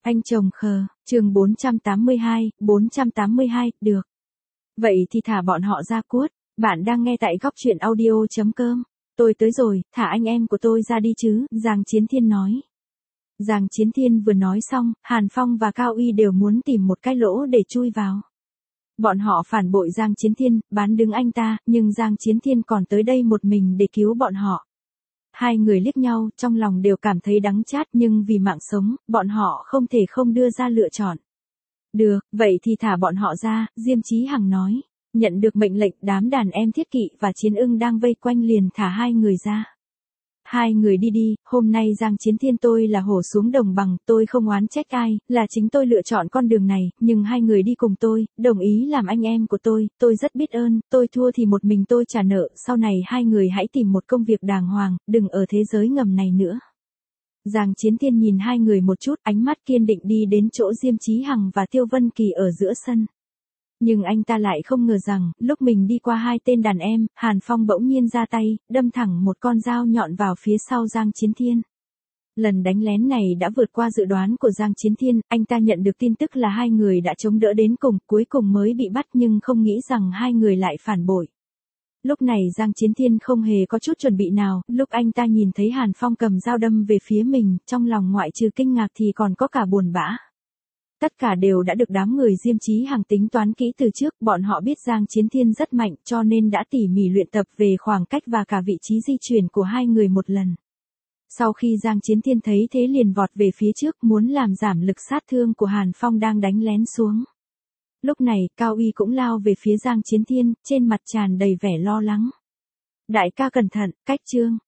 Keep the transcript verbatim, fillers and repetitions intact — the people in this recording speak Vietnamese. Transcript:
Anh chồng khờ, chương bốn trăm tám mươi hai, bốn trăm tám mươi hai, được. Vậy thì thả bọn họ ra cuốt, bạn đang nghe tại góc truyện audio.com. Tôi tới rồi, thả anh em của tôi ra đi chứ, Giang Chiến Thiên nói. Giang Chiến Thiên vừa nói xong, Hàn Phong và Cao Uy đều muốn tìm một cái lỗ để chui vào. Bọn họ phản bội Giang Chiến Thiên, bán đứng anh ta, nhưng Giang Chiến Thiên còn tới đây một mình để cứu bọn họ. Hai người liếc nhau, trong lòng đều cảm thấy đắng chát, nhưng vì mạng sống, bọn họ không thể không đưa ra lựa chọn. Được, vậy thì thả bọn họ ra, Diêm Chí Hằng nói. Nhận được mệnh lệnh, đám đàn em Thiết Kỵ và Chiến Ưng đang vây quanh liền thả hai người ra. Hai người đi đi, hôm nay Giang Chiến Thiên tôi là hổ xuống đồng bằng, tôi không oán trách ai, là chính tôi lựa chọn con đường này, nhưng hai người đi cùng tôi, đồng ý làm anh em của tôi, tôi rất biết ơn, tôi thua thì một mình tôi trả nợ, sau này hai người hãy tìm một công việc đàng hoàng, đừng ở thế giới ngầm này nữa. Giang Chiến Thiên nhìn hai người một chút, ánh mắt kiên định đi đến chỗ Diêm Chí Hằng và Tiêu Vân Kỳ ở giữa sân. Nhưng anh ta lại không ngờ rằng, lúc mình đi qua hai tên đàn em, Hàn Phong bỗng nhiên ra tay, đâm thẳng một con dao nhọn vào phía sau Giang Chiến Thiên. Lần đánh lén này đã vượt qua dự đoán của Giang Chiến Thiên, anh ta nhận được tin tức là hai người đã chống đỡ đến cùng, cuối cùng mới bị bắt nhưng không nghĩ rằng hai người lại phản bội. Lúc này Giang Chiến Thiên không hề có chút chuẩn bị nào, lúc anh ta nhìn thấy Hàn Phong cầm dao đâm về phía mình, trong lòng ngoại trừ kinh ngạc thì còn có cả buồn bã. Tất cả đều đã được đám người Diêm Chí Hằng tính toán kỹ từ trước, bọn họ biết Giang Chiến Thiên rất mạnh cho nên đã tỉ mỉ luyện tập về khoảng cách và cả vị trí di chuyển của hai người một lần. Sau khi Giang Chiến Thiên thấy thế liền vọt về phía trước muốn làm giảm lực sát thương của Hàn Phong đang đánh lén xuống. Lúc này, Cao Uy cũng lao về phía Giang Chiến Thiên, trên mặt tràn đầy vẻ lo lắng. Đại ca cẩn thận, cách chương.